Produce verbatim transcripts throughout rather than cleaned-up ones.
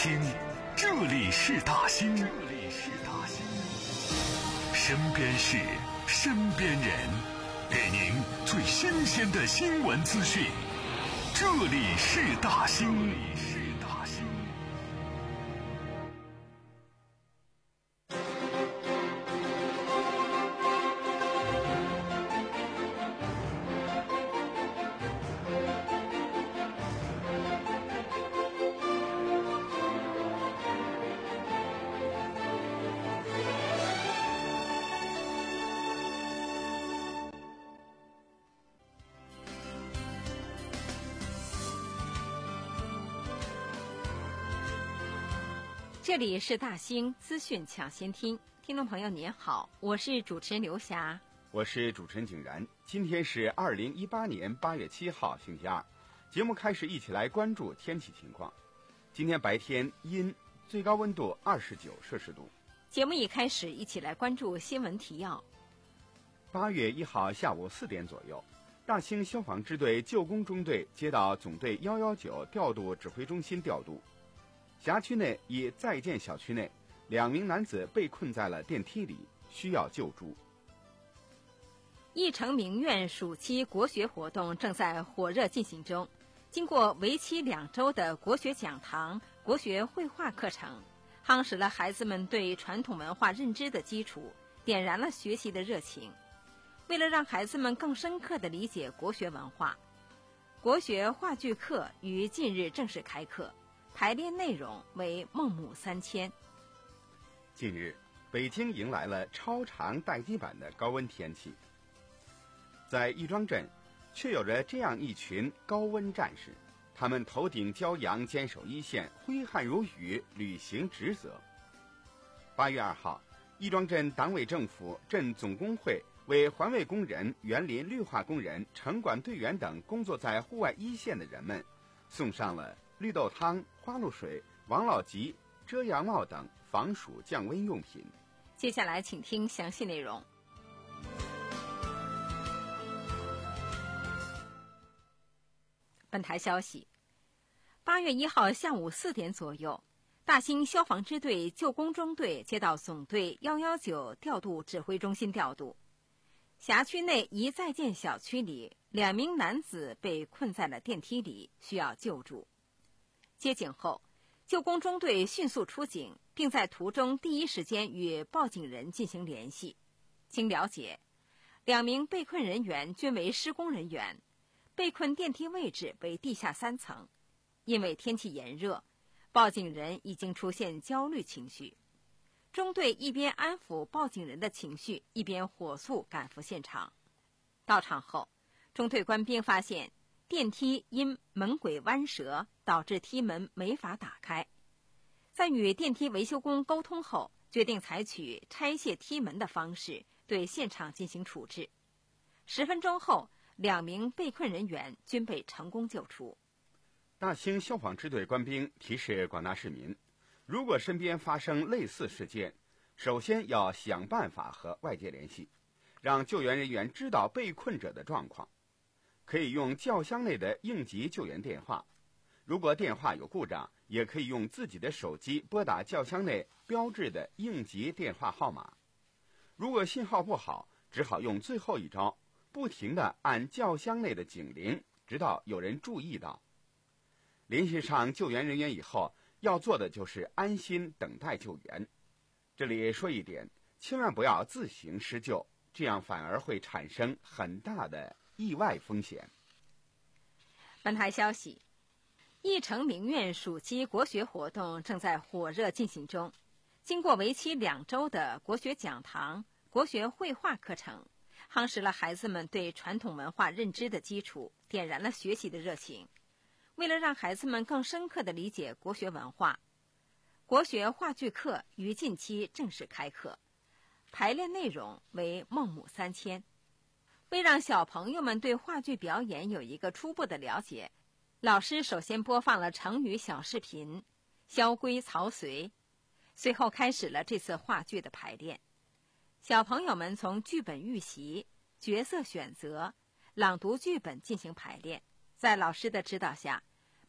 听，这里是大兴，这里是大兴，身边事，身边人，给您最新鲜的新闻资讯。这里是大兴，这里是大兴。 这里是大兴资讯抢先听，听众朋友您好，我是主持人刘霞， 我是主持人景然。今天是二零一八年八月七号，星期二。节目开始，一起来关注天气情况。今天白天阴，最高温度二十九摄氏度。 节目一开始，一起来关注新闻提要。 八月一号下午四点左右，大兴消防支队旧工中队接到总队一一九调度指挥中心调度。辖区内一在建小区内，两名男子被困在了电梯里，需要救助。 义城名苑暑期国学活动正在火热进行中，经过为期两周的国学讲堂、国学绘画课程，夯实了孩子们对传统文化认知的基础，点燃了学习的热情。为了让孩子们更深刻地理解国学文化，国学话剧课于近日正式开课。排练内容为孟母三迁。 近日，北京迎来了超长待机版的高温天气。在亦庄镇，却有着这样一群高温战士，他们头顶骄阳，坚守一线，挥汗如雨，履行职责。八月二号，亦庄镇党委政府、镇总工会为环卫工人、园林绿化工人、城管队员等工作在户外一线的人们，送上了绿豆汤、花露水、王老吉、遮阳帽等防暑降温用品。 接下来请听详细内容。本台消息，八月一号下午四点左右，大兴消防支队旧工中队接到总队一一九调度指挥中心调度。辖区内一在建小区里，两名男子被困在了电梯里，需要救助。接警后，旧工中队迅速出警，并在途中第一时间与报警人进行联系。经了解，两名被困人员均为施工人员，被困电梯位置为地下三层。因为天气炎热，报警人已经出现焦虑情绪。中队一边安抚报警人的情绪，一边火速赶赴现场。到场后，中队官兵发现电梯因门轨弯折，导致梯门没法打开。在与电梯维修工沟通后，决定采取拆卸梯门的方式对现场进行处置。十分钟后，两名被困人员均被成功救出。 大兴消防支队官兵提示广大市民，如果身边发生类似事件，首先要想办法和外界联系，让救援人员知道被困者的状况。可以用轿厢内的应急救援电话，如果电话有故障，也可以用自己的手机拨打轿厢内标志的应急电话号码。如果信号不好，只好用最后一招，不停地按轿厢内的警铃，直到有人注意到。联系上救援人员以后，要做的就是安心等待救援。这里说一点，千万不要自行施救，这样反而会产生很大的意外风险。 本台消息，义城名苑暑期国学活动正在火热进行中，经过为期两周的国学讲堂、国学绘画课程，夯实了孩子们对传统文化认知的基础，点燃了学习的热情。为了让孩子们更深刻地理解国学文化，国学话剧课于近期正式开课，排练内容为孟母三迁。为让小朋友们对话剧表演有一个初步的了解，老师首先播放了成语小视频萧规曹随，随后开始了这次话剧的排练。小朋友们从剧本预习、角色选择、朗读剧本进行排练，在老师的指导下，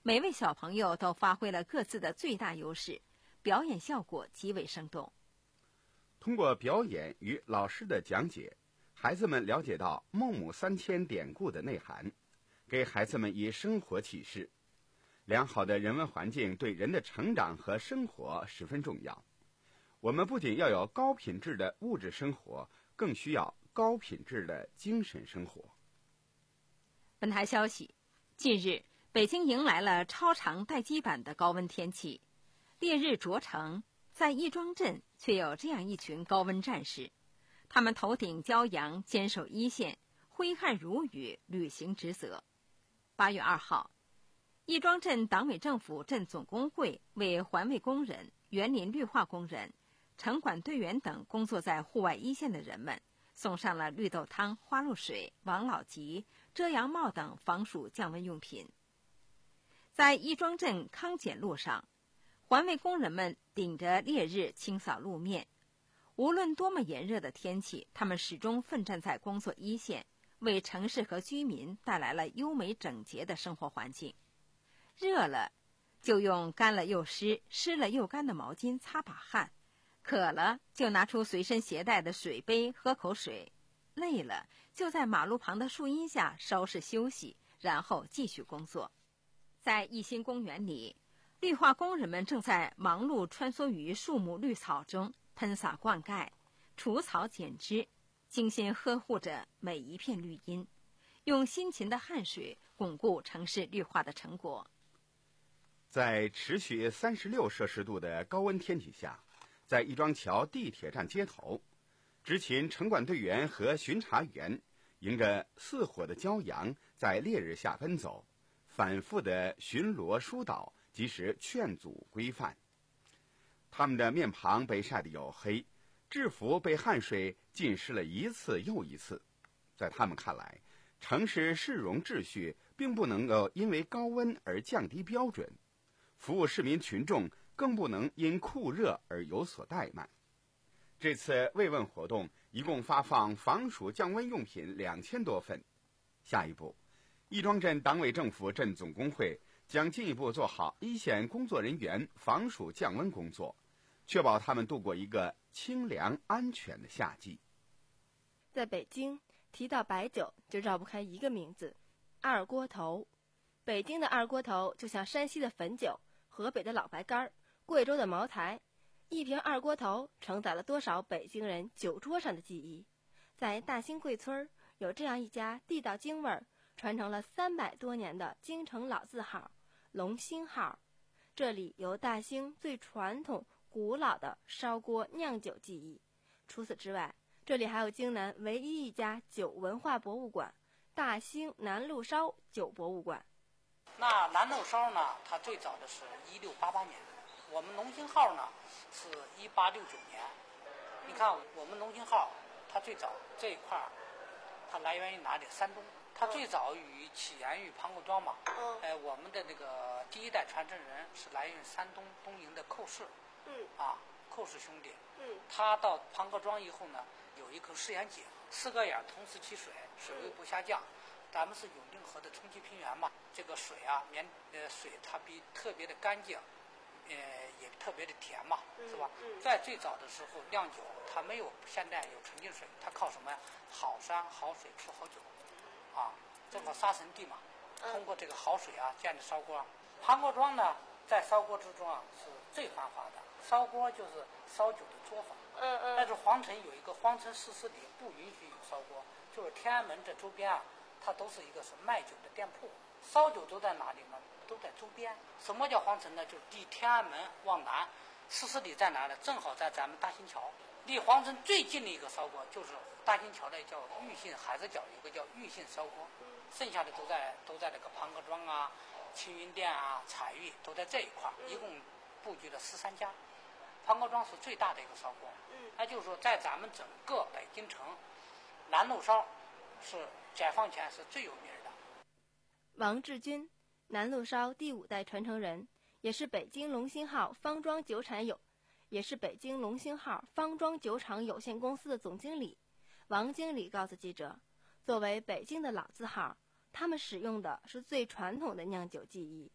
每位小朋友都发挥了各自的最大优势，表演效果极为生动。 通过表演与老师的讲解，孩子们了解到孟母三迁典故的内涵，给孩子们以生活启示。良好的人文环境对人的成长和生活十分重要。我们不仅要有高品质的物质生活，更需要高品质的精神生活。 本台消息，近日北京迎来了超长待机版的高温天气，烈日灼成。在亦庄镇却有这样一群高温战士，他们头顶骄阳，坚守一线，挥汗如雨，履行职责。八月二号，亦庄镇党委政府镇总工会为环卫工人、园林绿化工人、城管队员等工作在户外一线的人们送上了绿豆汤、花露水、王老吉、遮阳帽等防暑降温用品。在亦庄镇康简路上，环卫工人们顶着烈日清扫路面，无论多么炎热的天气，他们始终奋战在工作一线，为城市和居民带来了优美整洁的生活环境。热了就用干了又湿、湿了又干的毛巾擦把汗，渴了就拿出随身携带的水杯喝口水，累了就在马路旁的树荫下稍事休息，然后继续工作。在一心公园里，绿化工人们正在忙碌穿梭于树木绿草中，喷洒灌溉、除草剪枝，精心呵护着每一片绿荫，用辛勤的汗水巩固城市绿化的成果。 在持续三十六摄氏度的高温天气下，在亦庄桥地铁站街头，执勤城管队员和巡查员迎着似火的骄阳，在烈日下奔走，反复的巡逻疏导，及时劝阻规范。他们的面庞被晒得黝黑，制服被汗水浸湿了一次又一次。在他们看来，城市市容秩序并不能够因为高温而降低标准，服务市民群众更不能因酷热而有所怠慢。这次慰问活动一共发放防暑降温用品两千多份。下一步，亦庄镇党委政府镇总工会将进一步做好一线工作人员防暑降温工作，确保他们度过一个清凉安全的夏季。 在北京，提到白酒就绕不开一个名字——二锅头。北京的二锅头就像山西的汾酒、河北的老白干、贵州的茅台，一瓶二锅头承载了多少北京人酒桌上的记忆。在大兴贵村有这样一家地道京味儿、传承了三百多年的京城老字号龙兴号，这里有大兴最传统古老的烧锅酿酒技艺。除此之外，这里还有京南唯一一家酒文化博物馆——大兴南路烧酒博物馆。 那南路烧呢，它最早的是一六八八年，我们龙兴号呢是一八六九年。你看我们龙兴号，它最早这一块它来源于哪里？山东。它最早于起源于庞各庄嘛，嗯，呃，我们的那个第一代传承人是来源于山东东营的寇氏，嗯，啊，寇氏兄弟，嗯，他到庞各庄以后呢，有一口试验井，四个眼同时起水，水位不下降。嗯，咱们是永定河的冲积平原嘛，这个水啊，绵呃水它比特别的干净，呃也特别的甜嘛，是吧？嗯嗯，在最早的时候酿酒，它没有现在有纯净水，它靠什么呀？好山好水出好酒。啊，正好杀神地嘛，通过这个好水啊建的烧锅。庞各庄呢，在烧锅之中啊是最繁华的，烧锅就是烧酒的作坊。嗯嗯。但是皇城有一个皇城四十里不允许有烧锅，就是天安门这周边啊，它都是一个是卖酒的店铺，烧酒都在哪里呢？都在周边。什么叫皇城呢？就是离天安门往南四十里在哪呢？正好在咱们大兴桥。离皇城最近的一个烧锅就是大兴桥的叫玉信海子角，有个叫玉信烧锅，剩下的都在都在那个庞各庄啊、青云店啊、彩玉都在这一块，一共布局了十三家。庞各庄是最大的一个烧锅，那就是说在咱们整个北京城，南路烧是解放前是最有名的。 王志军，南路烧第五代传承人，也是北京龙兴号方庄酒产有。也是北京龙兴号方庄酒厂有限公司的总经理。王经理告诉记者，作为北京的老字号，他们使用的是最传统的酿酒技艺。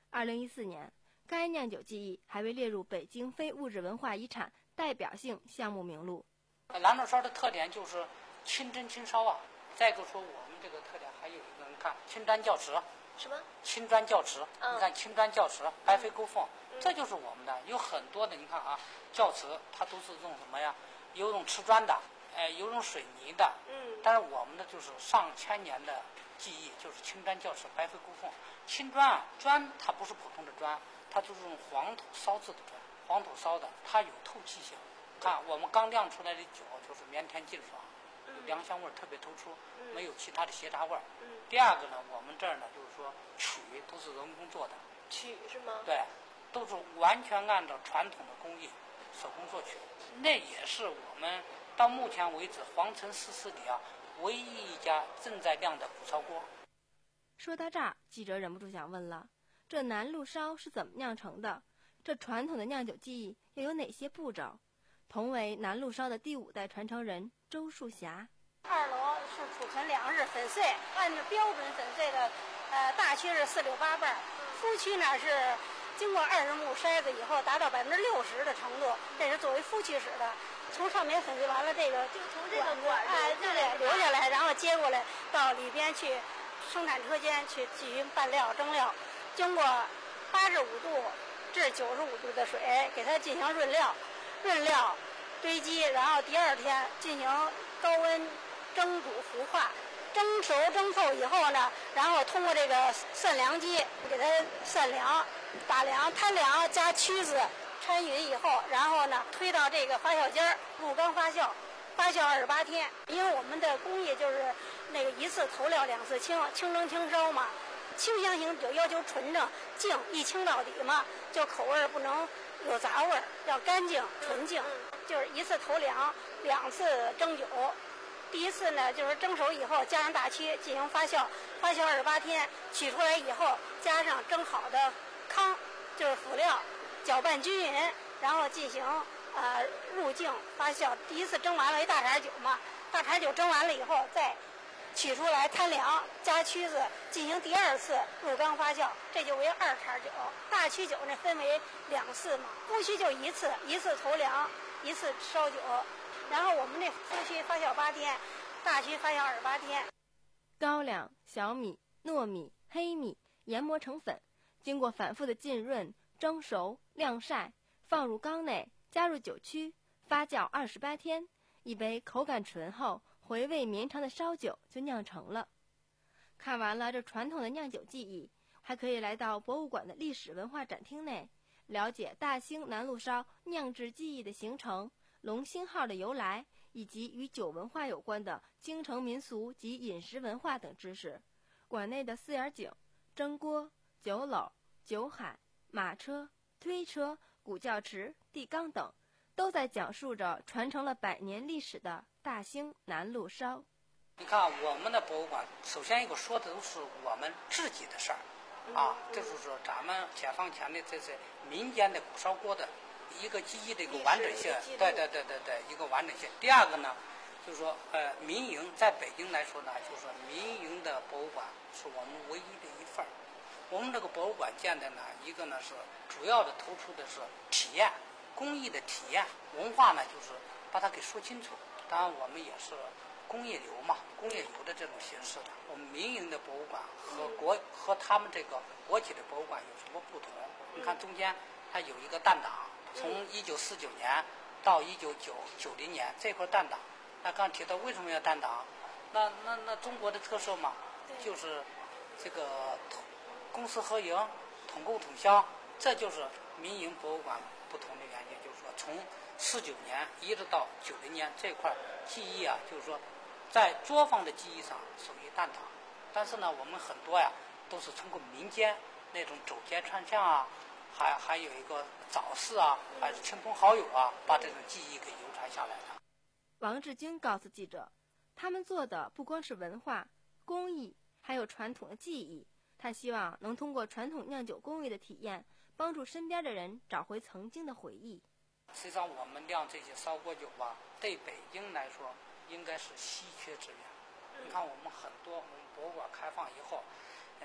二零一四年，该酿酒技艺还被列入北京非物质文化遗产代表性项目名录。 兰州烧的特点就是清蒸清烧啊。再一个说我们这个特点还有一个，你看青砖教瓷。 什么？ 青砖教瓷， 嗯、 你看青砖教瓷，白飞勾凤，嗯、这就是我们的。有很多的，你看啊，教瓷它都是用什么呀？有用瓷砖的，哎，有用水泥的。嗯。但是我们的就是上千年的技艺，就是青砖教瓷，白飞勾凤。青砖啊，砖它不是普通的砖，它就是用黄土烧制的砖，黄土烧的，它有透气性。看我们刚酿出来的酒就是绵甜劲爽，粮香味儿特别突出，没有其他的斜杂味儿。第二个呢，我们这儿呢就是说曲都是人工做的。 曲是吗？ 对，都是完全按照传统的工艺手工做曲。那也是我们到目前为止皇城四市里啊唯一一家正在酿的鼓烧锅。 说到这儿，记者忍不住想问了：这南路烧是怎么酿成的？这传统的酿酒技艺又有哪些步骤？同为南路烧的第五代传承人周树霞。 二楼是储存粮食粉碎，按照标准粉碎的，呃，大区是四六八瓣，夫区呢是经过二十目筛子以后达到百分之六十的程度，这是作为夫区使的。从上面粉碎完了，这个就从这个管哎，对对，留下来，然后接过来到里边去生产车间去进行拌料蒸料，经过八十五度至九十五度的水给它进行润料，润料堆积，然后第二天进行高温蒸煮孵化，蒸熟蒸透以后呢，然后通过这个散凉机给它散凉、打凉、摊凉加曲子掺匀以后，然后呢推到这个发酵间入缸发酵，发酵二十八天。因为我们的工艺就是那个一次投料两次清，清蒸清烧嘛。清香型酒要求纯正净，一清到底嘛，就口味不能有杂味，要干净纯净。就是一次投凉，两次蒸酒。第一次呢，就是蒸熟以后加上大曲进行发酵，发酵二十八天，取出来以后加上蒸好的糠，就是辅料，搅拌均匀，然后进行呃入境发酵。第一次蒸完了一大碴酒嘛，大碴酒蒸完了以后再取出来摊凉，加曲子进行第二次入缸发酵，这就为二碴酒。大曲酒呢分为两次嘛，夫曲就一次，一次投凉，一次烧酒。然后我们这夫曲发酵八天，大曲发酵二十八天。 高粱、小米、糯米、黑米研磨成粉，经过反复的浸润、蒸熟、晾晒，放入缸内，加入酒曲，发酵二十八天，一杯口感醇厚、回味绵长的烧酒就酿成了。看完了这传统的酿酒技艺，还可以来到博物馆的历史文化展厅内，了解大兴南路烧酿制技艺的形成、龙兴号的由来，以及与酒文化有关的京城民俗及饮食文化等知识。馆内的四眼井、蒸锅、酒篓、酒海、马车、推车、古教池、地缸等，都在讲述着传承了百年历史的大兴南路烧。 你看我们的博物馆，首先一个说的都是我们自己的事儿，啊，就是说咱们解放前的这些民间的鼓烧锅的一个记忆的一个完整性，对对对对对，一个完整性。第二个呢，就是说呃，民营在北京来说呢，就是说民营的博物馆是我们唯一的一份儿。我们这个博物馆建的呢，一个呢是主要的突出的是体验，工艺的体验，文化呢就是把它给说清楚。当然我们也是工业流嘛，工业流的这种形式的。我们民营的博物馆和国和他们这个国企的博物馆有什么不同？你看中间它有一个弹档，从一九四九年到一九九九零年这块弹档。那刚提到为什么要弹档？那那那中国的特色嘛，就是这个公私合营、统购统销，这就是民营博物馆不同的原因。就是说，从四九年一直到九零年这块技艺啊，就是说，在作坊的技艺上属于弹档，但是呢，我们很多呀都是通过民间那种走街串巷啊，还还有一个早市啊，还是亲朋好友啊，把这种技艺给流传下来的。 王志军告诉记者，他们做的不光是文化、工艺，还有传统的技艺。他希望能通过传统酿酒工艺的体验，帮助身边的人找回曾经的回忆。 实际上，我们酿这些烧锅酒吧，对北京来说应该是稀缺资源。你看，我们很多我们博物馆开放以后，呃，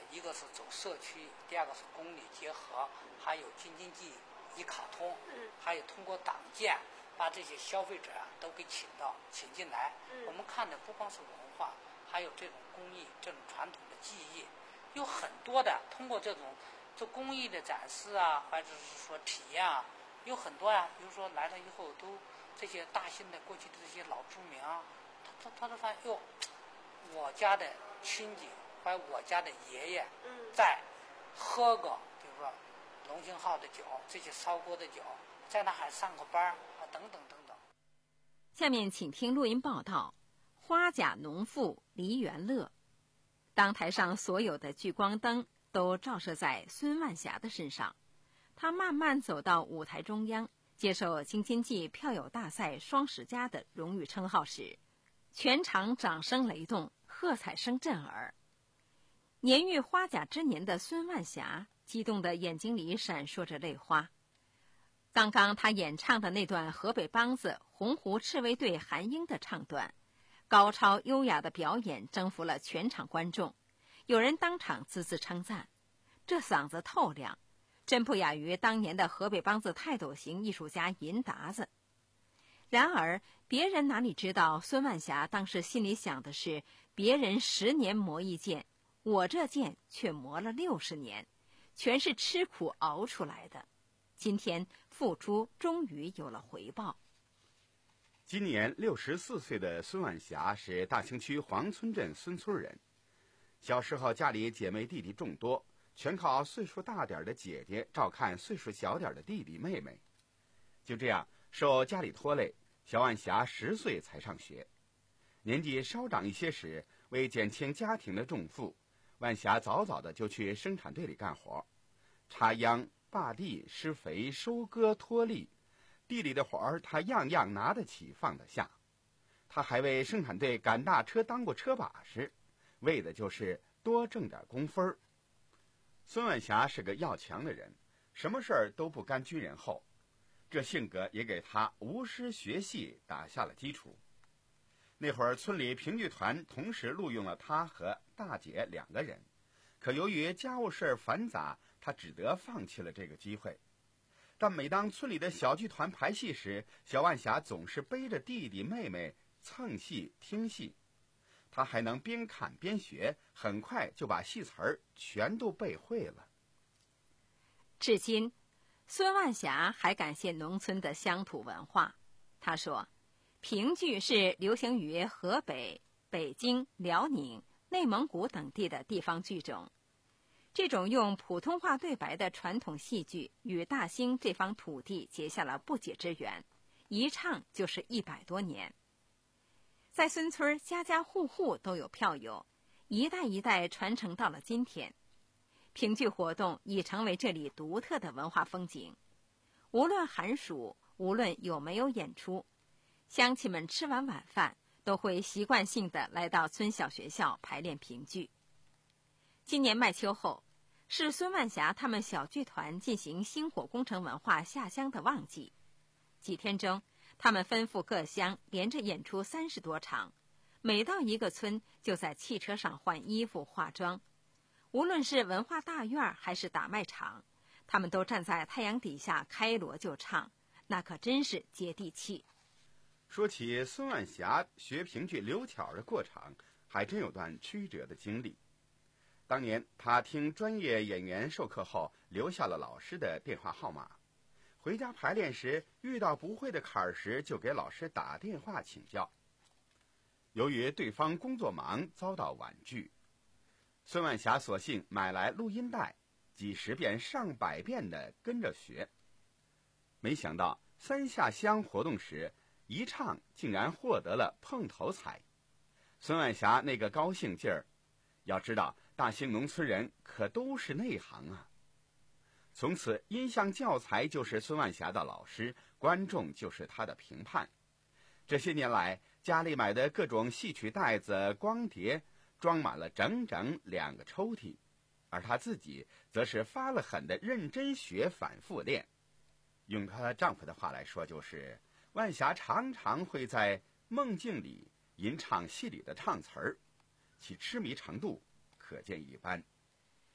一个是走社区，第二个是公理结合，还有京津冀一卡通，还有通过党建把这些消费者啊都给请到请进来。我们看的不光是文化，还有这种工艺，这种传统的技艺，有很多的通过这种做工艺的展示啊，或者是说体验啊，有很多呀、啊。比如说来了以后，都这些大兴的过去的这些老住民啊，他他他都发现哟，我家的亲戚或者我家的爷爷在喝个，比如说龙兴号的酒，这些烧锅的酒，在那还上个班啊，等等等等。 下面请听录音报道：花甲农妇黎元乐。当台上所有的聚光灯都照射在孙万霞的身上，她慢慢走到舞台中央，接受京津冀票友大赛双十佳的荣誉称号时，全场掌声雷动，喝彩声震耳。年逾花甲之年的孙万霞激动的眼睛里闪烁着泪花。刚刚她演唱的那段河北梆子洪湖赤卫队韩英的唱段，高超优雅的表演征服了全场观众，有人当场啧啧称赞，这嗓子透亮，真不亚于当年的河北梆子泰斗型艺术家银达子。然而别人哪里知道，孙万霞当时心里想的是，别人十年磨一剑，我这剑却磨了六十年，全是吃苦熬出来的。今天付出终于有了回报。 今年六十四岁的孙万霞是大兴区黄村镇孙村人。小时候家里姐妹弟弟众多，全靠岁数大点的姐姐照看岁数小点的弟弟妹妹。就这样，受家里拖累，小万霞十岁才上学。年纪稍长一些时，为减轻家庭的重负，万霞早早的就去生产队里干活，插秧、耙地、施肥、收割、脱粒，地里的活儿他样样拿得起放得下。他还为生产队赶大车当过车把式，为的就是多挣点工分儿。孙万霞是个要强的人，什么事儿都不甘居人后，这性格也给他无师学戏打下了基础。那会儿村里评剧团同时录用了他和大姐两个人，可由于家务事繁杂，他只得放弃了这个机会。但每当村里的小剧团排戏时，小万霞总是背着弟弟妹妹蹭戏听戏。他还能边看边学，很快就把戏词儿全都背会了。 至今，孙万霞还感谢农村的乡土文化。他说，评剧是流行于河北、北京、辽宁、内蒙古等地的地方剧种。这种用普通话对白的传统戏剧与大兴这方土地结下了不解之缘，一唱就是一百多年。在孙村，家家户户都有票友，一代一代传承到了今天。评剧活动已成为这里独特的文化风景。无论寒暑，无论有没有演出，乡亲们吃完晚饭都会习惯性地来到村小学校排练评剧。今年麦秋后，是孙万霞他们小剧团进行星火工程文化下乡的旺季。几天中，他们奔赴各乡，连着演出三十多场，每到一个村就在汽车上换衣服化妆。无论是文化大院还是打麦场，他们都站在太阳底下开锣就唱，那可真是接地气。 说起孙万霞学评剧刘巧的过程，还真有段曲折的经历。当年他听专业演员授课后，留下了老师的电话号码。回家排练时遇到不会的坎儿时，就给老师打电话请教。由于对方工作忙，遭到婉拒。孙万霞索性买来录音带，几十遍上百遍的跟着学。没想到三下乡活动时，一唱竟然获得了碰头彩。孙万霞那个高兴劲儿，要知道大兴农村人可都是内行啊。从此音像教材就是孙万霞的老师，观众就是他的评判。这些年来，家里买的各种戏曲袋子、光碟装满了整整两个抽屉，而她自己则是发了狠的认真学，反复练。用她丈夫的话来说，就是万霞常常会在梦境里吟唱戏里的唱词儿，其痴迷程度可见一斑。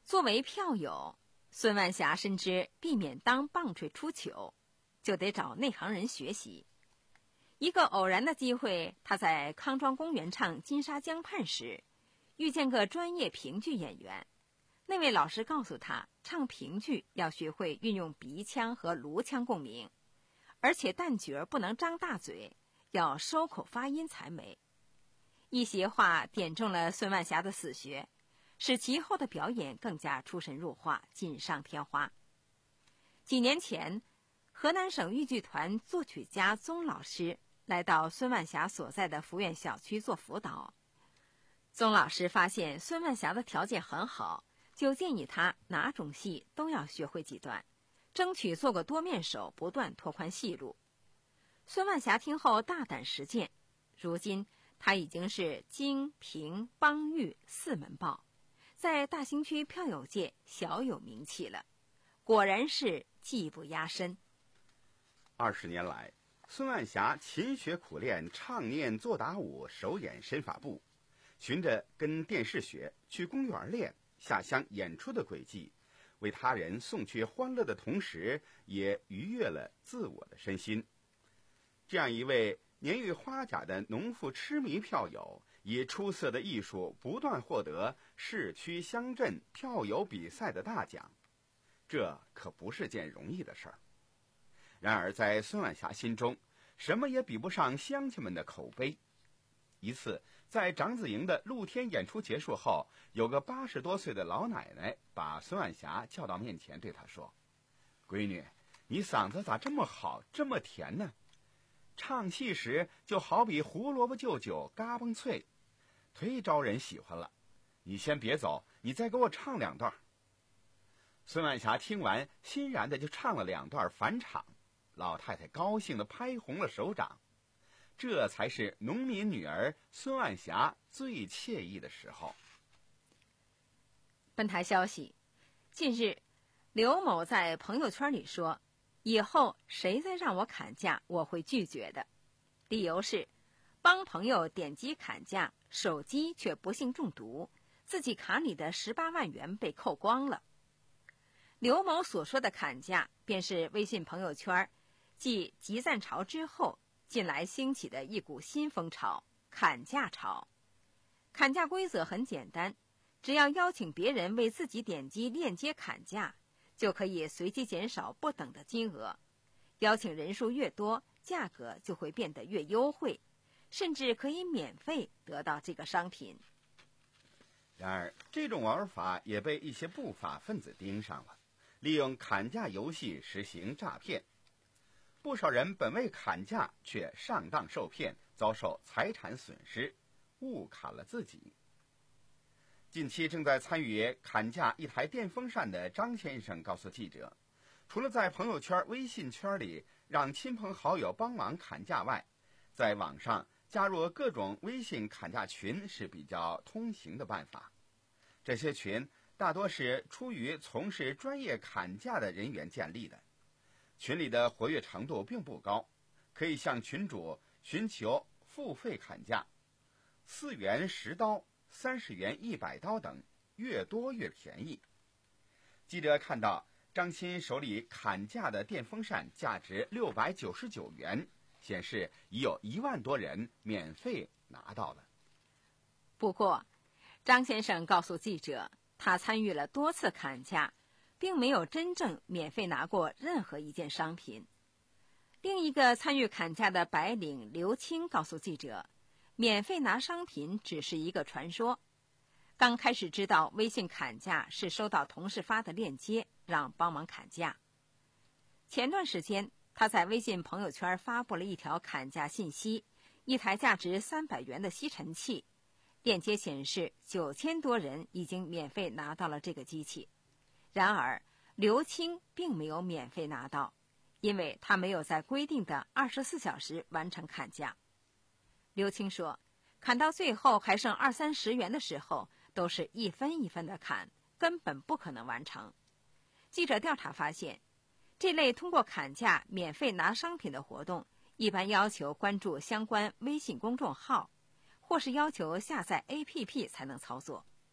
作为票友，孙万霞深知避免当棒槌出糗，就得找内行人学习。一个偶然的机会，他在康庄公园唱《金沙江畔》时，遇见个专业评剧演员。那位老师告诉他，唱评剧要学会运用鼻腔和颅腔共鸣，而且旦角不能张大嘴，要收口发音才美。一席话点中了孙万霞的死穴，使其后的表演更加出神入化，锦上添花。几年前，河南省豫剧团作曲家宗老师来到孙万霞所在的福苑小区做辅导。宗老师发现孙万霞的条件很好，就建议他哪种戏都要学会几段，争取做个多面手，不断拓宽戏路。孙万霞听后大胆实践，如今他已经是京评梆豫四门报，在大兴区票友界小有名气了，果然是技不压身。 二十年来，孙万霞勤学苦练，唱念做打舞，手演身法步，循着跟电视学、去公园练、下乡演出的轨迹，为他人送去欢乐的同时，也愉悦了自我的身心。这样一位年逾花甲的农妇痴迷票友，以出色的艺术不断获得市区乡镇票友比赛的大奖，这可不是件容易的事儿。然而在孙万霞心中，什么也比不上乡亲们的口碑。一次在长子营的露天演出结束后，有个八十多岁的老奶奶把孙万霞叫到面前，对她说：“闺女，你嗓子咋这么好，这么甜呢？唱戏时就好比胡萝卜就酒，嘎嘣脆，忒招人喜欢了。你先别走，你再给我唱两段。”孙万霞听完，欣然的就唱了两段返场。老太太高兴地拍红了手掌，这才是农民女儿孙万霞最惬意的时候。 本台消息，近日，刘某在朋友圈里说，以后谁再让我砍价，我会拒绝的。理由是，帮朋友点击砍价，手机却不幸中毒，自己卡里的十八万元被扣光了。刘某所说的砍价，便是微信朋友圈继集赞潮之后，近来兴起的一股新风潮——砍价潮。砍价规则很简单，只要邀请别人为自己点击链接砍价，就可以随机减少不等的金额。邀请人数越多，价格就会变得越优惠，甚至可以免费得到这个商品。 然而，这种玩法也被一些不法分子盯上了，利用砍价游戏实行诈骗。不少人本为砍价，却上当受骗，遭受财产损失，误砍了自己。近期正在参与砍价一台电风扇的张先生告诉记者，除了在朋友圈、微信圈里让亲朋好友帮忙砍价外，在网上加入各种微信砍价群是比较通行的办法。这些群大多是出于从事专业砍价的人员建立的，群里的活跃程度并不高，可以向群主寻求付费砍价，四元十刀、三十元一百刀等，越多越便宜。记者看到张鑫手里砍价的电风扇价值六百九十九元，显示已有一万多人免费拿到了。 不过，张先生告诉记者，他参与了多次砍价，并没有真正免费拿过任何一件商品。另一个参与砍价的白领刘青告诉记者，免费拿商品只是一个传说。刚开始知道微信砍价是收到同事发的链接，让帮忙砍价。前段时间，他在微信朋友圈发布了一条砍价信息，一台价值三百元的吸尘器，链接显示九千多人已经免费拿到了这个机器。然而，刘青并没有免费拿到，因为他没有在规定的二十四小时完成砍价。刘青说，砍到最后还剩二三十元的时候，都是一分一分的砍，根本不可能完成。记者调查发现，这类通过砍价免费拿商品的活动，一般要求关注相关微信公众号，或是要求下载 A P P 才能操作。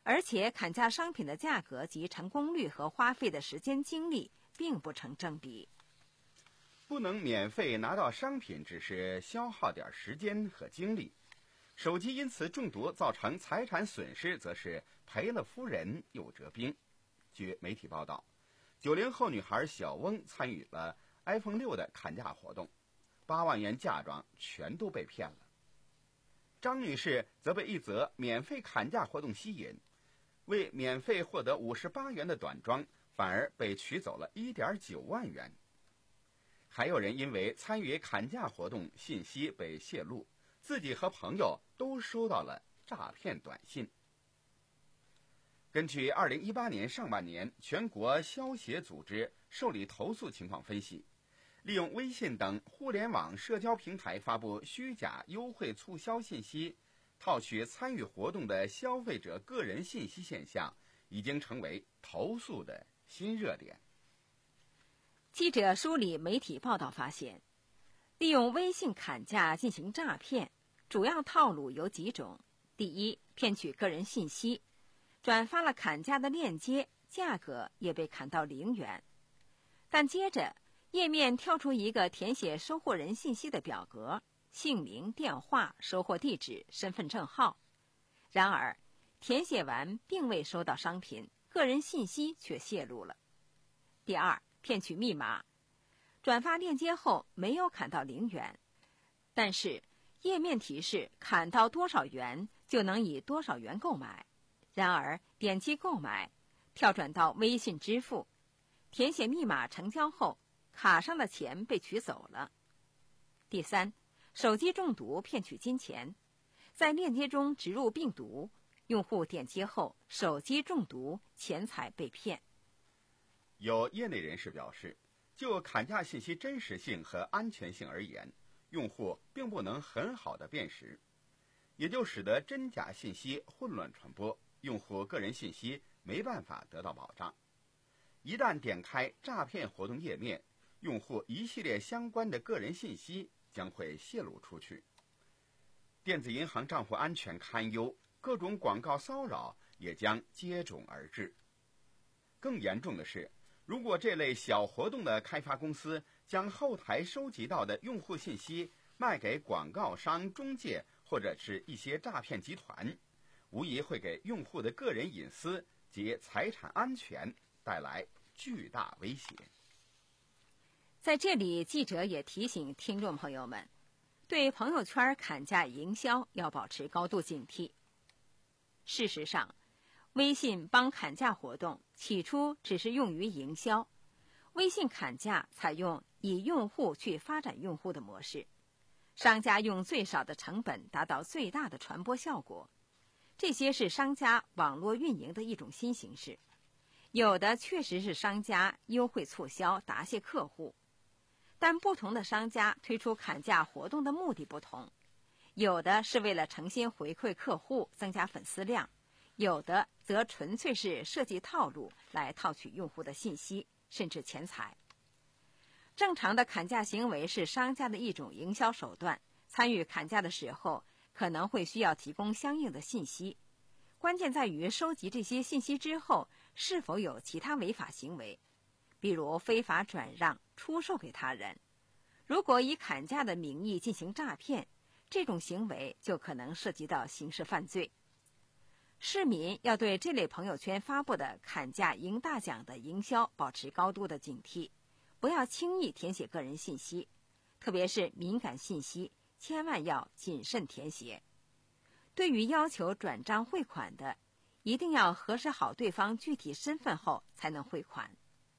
而且砍价商品的价格及成功率和花费的时间精力并不成正比。 不能免费拿到商品，只是消耗点时间和精力。手机因此中毒造成财产损失，则是赔了夫人又折兵。据媒体报道，九零后女孩小翁参与了 iPhone 六的砍价活动，八万元嫁妆全都被骗了。张女士则被一则免费砍价活动吸引，为免费获得五十八元的短装，反而被取走了 一点九万元。还有人因为参与砍价活动，信息被泄露，自己和朋友都收到了诈骗短信。根据二零一八年上半年全国消协组织受理投诉情况分析，利用微信等互联网社交平台发布虚假优惠促销信息，套取参与活动的消费者个人信息现象，已经成为投诉的新热点。 记者梳理媒体报道发现，利用微信砍价进行诈骗，主要套路有几种。第一，骗取个人信息，转发了砍价的链接，价格也被砍到零元。但接着页面跳出一个填写收货人信息的表格，姓名、电话、收货地址、身份证号。然而填写完并未收到商品，个人信息却泄露了。第二，骗取密码，转发链接后没有砍到零元，但是页面提示砍到多少元就能以多少元购买。然而点击购买，跳转到微信支付，填写密码成交后，卡上的钱被取走了。第三，手机中毒骗取金钱，在链接中植入病毒，用户点击后手机中毒，钱财被骗。 有业内人士表示，就砍价信息真实性和安全性而言，用户并不能很好的辨识，也就使得真假信息混乱传播，用户个人信息没办法得到保障。一旦点开诈骗活动页面，用户一系列相关的个人信息将会泄露出去，电子银行账户安全堪忧，各种广告骚扰也将接踵而至。更严重的是，如果这类小活动的开发公司将后台收集到的用户信息卖给广告商、中介或者是一些诈骗集团，无疑会给用户的个人隐私及财产安全带来巨大威胁。 在这里，记者也提醒听众朋友们，对朋友圈砍价营销要保持高度警惕。事实上，微信帮砍价活动起初只是用于营销，微信砍价采用以用户去发展用户的模式，商家用最少的成本达到最大的传播效果。这些是商家网络运营的一种新形式，有的确实是商家优惠促销答谢客户，但不同的商家推出砍价活动的目的不同，有的是为了诚心回馈客户，增加粉丝量，有的则纯粹是设计套路来套取用户的信息，甚至钱财。正常的砍价行为是商家的一种营销手段，参与砍价的时候可能会需要提供相应的信息，关键在于收集这些信息之后是否有其他违法行为，比如非法转让、出售给他人。如果以砍价的名义进行诈骗，这种行为就可能涉及到刑事犯罪。市民要对这类朋友圈发布的砍价赢大奖的营销保持高度的警惕，不要轻易填写个人信息，特别是敏感信息，千万要谨慎填写。对于要求转账汇款的，一定要核实好对方具体身份后才能汇款。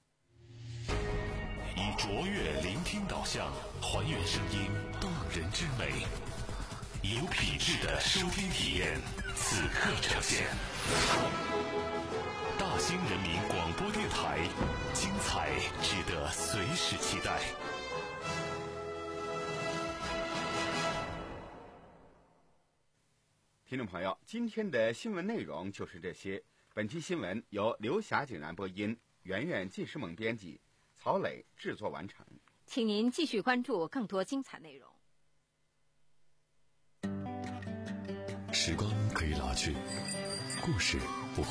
以卓越聆听导向，还原声音动人之美，有品质的收听体验，此刻呈现。大兴人民广播电台，精彩值得随时期待。 听众朋友，今天的新闻内容就是这些。本期新闻由刘霞景然播音，圆圆纪诗萌编辑，曹磊制作完成。 请您继续关注更多精彩内容。 时光可以老去，故事